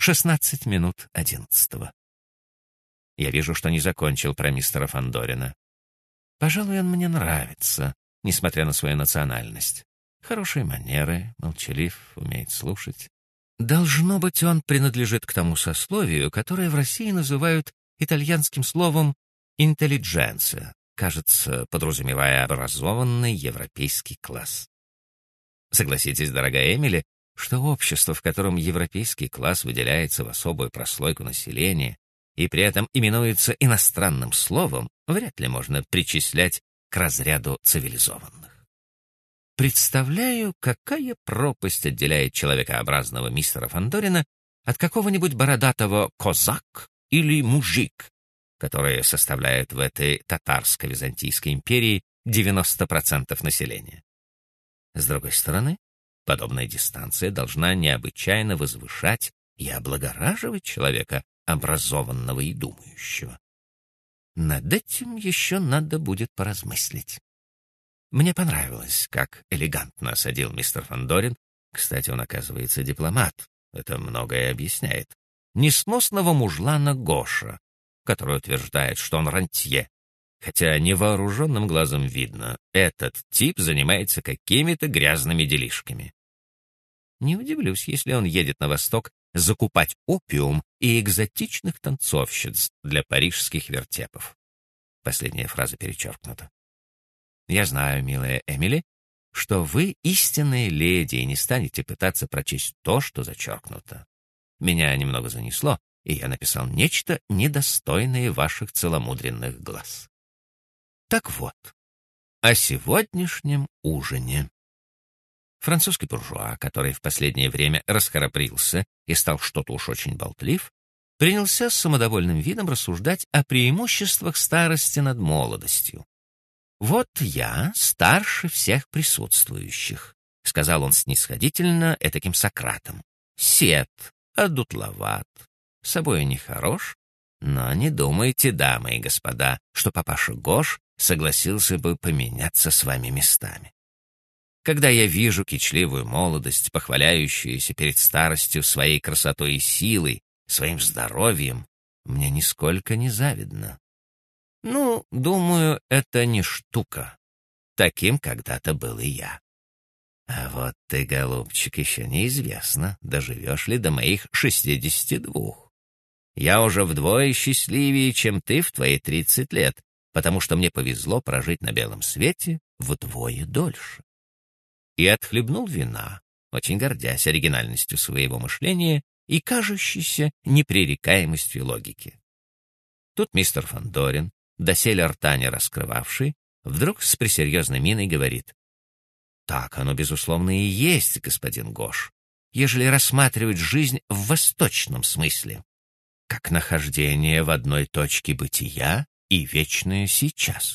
16 минут 11. Я вижу, что не закончил про мистера Фандорина. Пожалуй, он мне нравится, несмотря на свою национальность. Хорошие манеры, молчалив, умеет слушать. Должно быть, он принадлежит к тому сословию, которое в России называют итальянским словом «интеллидженция», кажется, подразумевая образованный европейский класс. Согласитесь, дорогая Эмили, что общество, в котором европейский класс выделяется в особую прослойку населения и при этом именуется иностранным словом, вряд ли можно причислять к разряду цивилизованных. Представляю, какая пропасть отделяет человекообразного мистера Фандорина от какого-нибудь бородатого козак или мужик, которые составляют в этой татарско-византийской империи 90% населения. С другой стороны, подобная дистанция должна необычайно возвышать и облагораживать человека, образованного и думающего. Над этим еще надо будет поразмыслить. Мне понравилось, как элегантно осадил мистер Фандорин. Кстати, он, оказывается, дипломат. Это многое объясняет. Несносного мужлана Гоша, который утверждает, что он рантье. Хотя невооруженным глазом видно, этот тип занимается какими-то грязными делишками. Не удивлюсь, если он едет на восток закупать опиум и экзотичных танцовщиц для парижских вертепов. Последняя фраза перечеркнута. Я знаю, милая Эмили, что вы истинная леди и не станете пытаться прочесть то, что зачеркнуто. Меня немного занесло, и я написал нечто недостойное ваших целомудренных глаз. Так вот, о сегодняшнем ужине. Французский буржуа, который в последнее время расхрабрился и стал что-то уж очень болтлив, принялся с самодовольным видом рассуждать о преимуществах старости над молодостью. «Вот я старше всех присутствующих», — сказал он снисходительно этаким Сократом. «Сед, одутловат, собой нехорош, но не думайте, дамы и господа, что папаша Гош согласился бы поменяться с вами местами. Когда я вижу кичливую молодость, похваляющуюся перед старостью своей красотой и силой, своим здоровьем, мне нисколько не завидно. Ну, думаю, это не штука. Таким когда-то был и я. А вот ты, голубчик, еще неизвестно, доживешь ли до моих 62. Я уже вдвое счастливее, чем ты в твои 30 лет, потому что мне повезло прожить на белом свете вдвое дольше. И отхлебнул вина, очень гордясь оригинальностью своего мышления и кажущейся непререкаемостью логики. Тут мистер Фандорин, доселе рта не раскрывавший, вдруг с пресерьезной миной говорит: «Так оно, безусловно, и есть, господин Гош, ежели рассматривать жизнь в восточном смысле, как нахождение в одной точке бытия и вечное сейчас.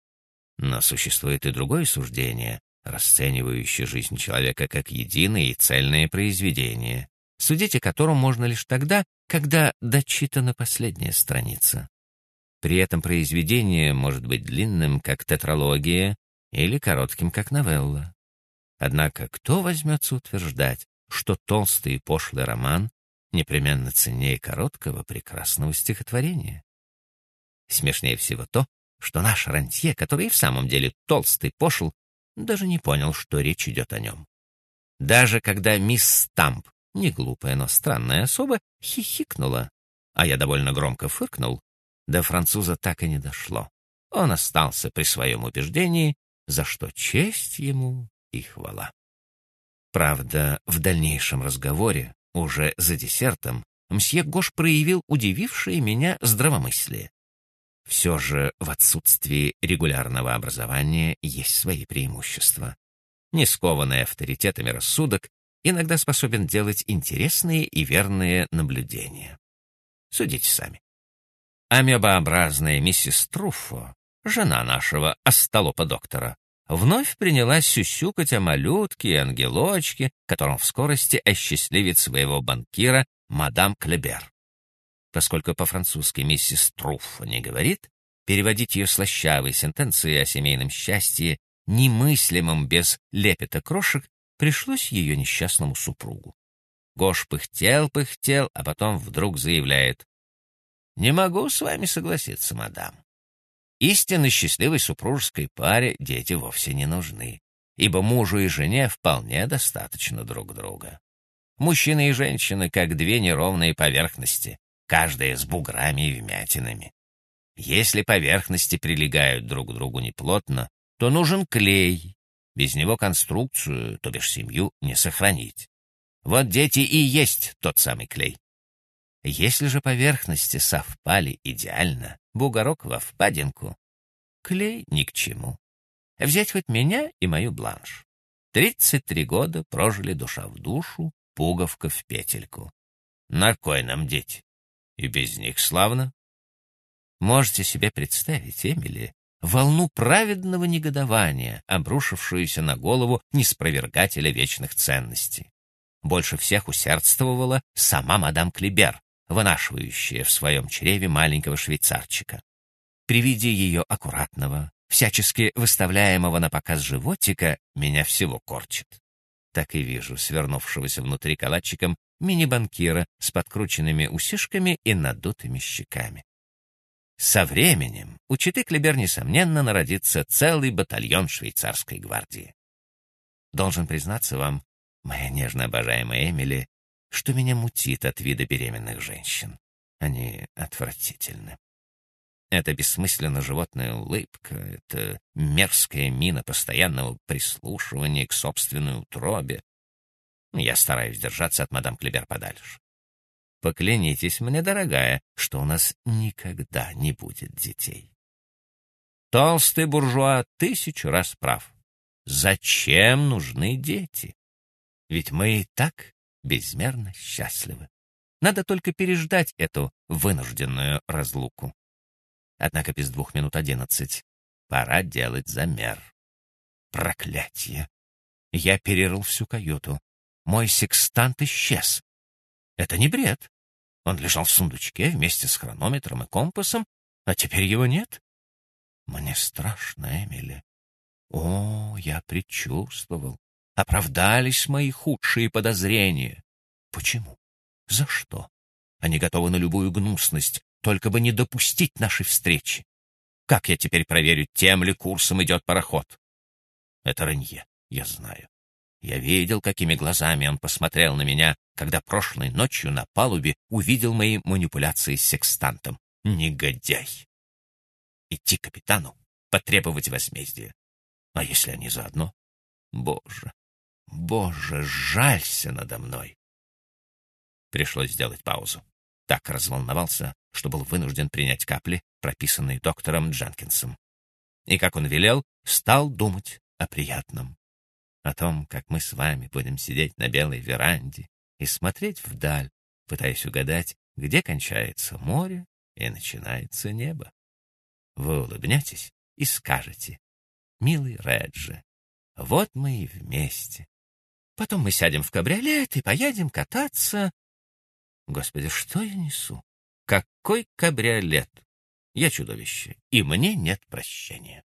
Но существует и другое суждение, расценивающее жизнь человека как единое и цельное произведение, судить о котором можно лишь тогда, когда дочитана последняя страница. При этом произведение может быть длинным, как тетралогия, или коротким, как новелла. Однако кто возьмется утверждать, что толстый и пошлый роман непременно ценнее короткого прекрасного стихотворения? Смешнее всего то, что наш рантье, который и в самом деле толстый, пошел, даже не понял, что речь идет о нем. Даже когда мисс Стамп, не глупая, но странная особа, хихикнула, а я довольно громко фыркнул, до француза так и не дошло. Он остался при своем убеждении, за что честь ему и хвала. Правда, в дальнейшем разговоре, уже за десертом, мсье Гош проявил удивившее меня здравомыслие. Все же в отсутствии регулярного образования есть свои преимущества. Не скованный авторитетами рассудок иногда способен делать интересные и верные наблюдения. Судите сами. Амебообразная миссис Труффо, жена нашего остолопа-доктора, вновь принялась сюсюкать о малютке и ангелочке, которым в скорости осчастливит своего банкира мадам Клебер. Поскольку по-французски миссис Труффо не говорит, переводить ее слащавые сентенции о семейном счастье, немыслимом без лепета крошек, пришлось ее несчастному супругу. Гош пыхтел, а потом вдруг заявляет: «Не могу с вами согласиться, мадам. Истинно счастливой супружеской паре дети вовсе не нужны, ибо мужу и жене вполне достаточно друг друга. Мужчина и женщина как две неровные поверхности, каждая с буграми и вмятинами. Если поверхности прилегают друг к другу неплотно, то нужен клей. Без него конструкцию, то бишь семью, не сохранить. Вот дети и есть тот самый клей. Если же поверхности совпали идеально, бугорок во впадинку, клей ни к чему. Взять хоть меня и мою Бланш. 33 года прожили душа в душу, пуговка в петельку. На кой нам дети? И без них славно. Можете себе представить, Эмили, волну праведного негодования, обрушившуюся на голову неспровергателя вечных ценностей. Больше всех усердствовала сама мадам Клибер, вынашивающая в своем чреве маленького швейцарчика. При виде ее аккуратного, всячески выставляемого на показ животика, меня всего корчит. Так и вижу свернувшегося внутри калачиком мини-банкира с подкрученными усишками и надутыми щеками. Со временем у четы Клибер, несомненно, народится целый батальон швейцарской гвардии. Должен признаться вам, моя нежно обожаемая Эмили, что меня мутит от вида беременных женщин. Они отвратительны. Эта бессмысленно животная улыбка, эта мерзкая мина постоянного прислушивания к собственной утробе. Я стараюсь держаться от мадам Клибер подальше. Поклянитесь мне, дорогая, что у нас никогда не будет детей. Толстый буржуа 1000 раз прав. Зачем нужны дети? Ведь мы и так безмерно счастливы. Надо только переждать эту вынужденную разлуку. Однако без 11:02 пора делать замер. Проклятье! Я перерыл всю каюту. Мой секстант исчез. Это не бред. Он лежал в сундучке вместе с хронометром и компасом, а теперь его нет. Мне страшно, Эмили. О, я предчувствовал. Оправдались мои худшие подозрения. Почему? За что? Они готовы на любую гнусность, только бы не допустить нашей встречи. Как я теперь проверю, тем ли курсом идет пароход? Это Ренье, я знаю. Я видел, какими глазами он посмотрел на меня, когда прошлой ночью на палубе увидел мои манипуляции с секстантом. Негодяй! Идти к капитану, потребовать возмездия. А если они заодно? Боже, Боже, жалься надо мной! Пришлось сделать паузу. Так разволновался, что был вынужден принять капли, прописанные доктором Дженкинсом. И, как он велел, стал думать о приятном. О том, как мы с вами будем сидеть на белой веранде и смотреть вдаль, пытаясь угадать, где кончается море и начинается небо. Вы улыбнетесь и скажете: «Милый Реджи, вот мы и вместе. Потом мы сядем в кабриолет и поедем кататься». Господи, что я несу? Какой кабриолет? Я чудовище, и мне нет прощения.